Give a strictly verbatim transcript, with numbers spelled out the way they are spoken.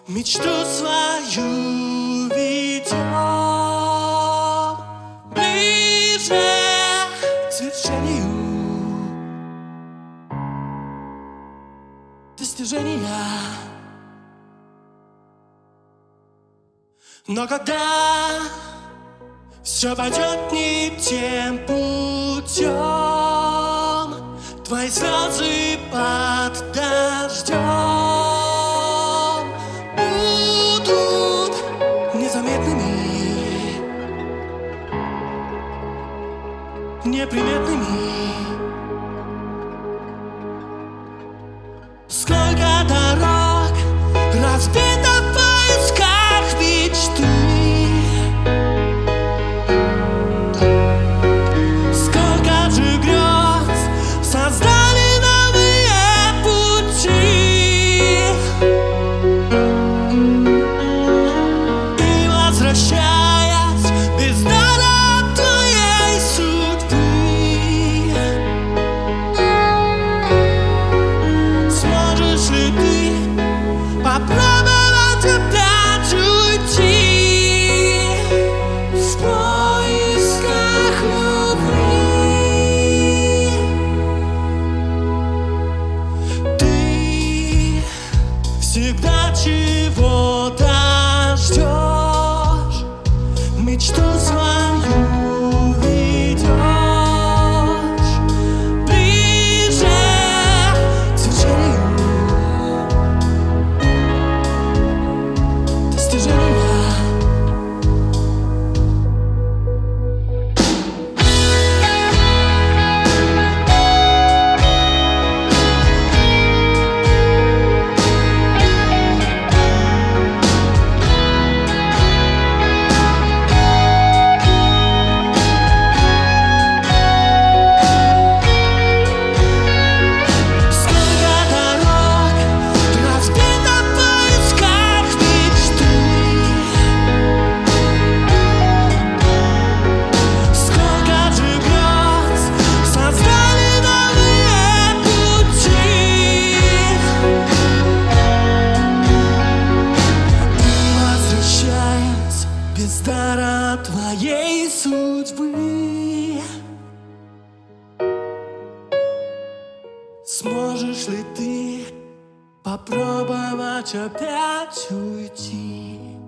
Мечту свою ведем ближе к свершению достижения. Но когда все пойдет не тем путем, твои слезы под дождем будут незаметными, неприметными. Сколько дорог разбито в поисках мечты, сколько же грез создали новые пути. И возвращаясь без дара твоей судьбы, сможешь ли ты попробовать опять уйти в поисках любви? Ты всегда чего-то ждешь, мечту свою ведешь ближе к свершению достижения. Без дара твоей судьбы, сможешь ли ты попробовать опять уйти?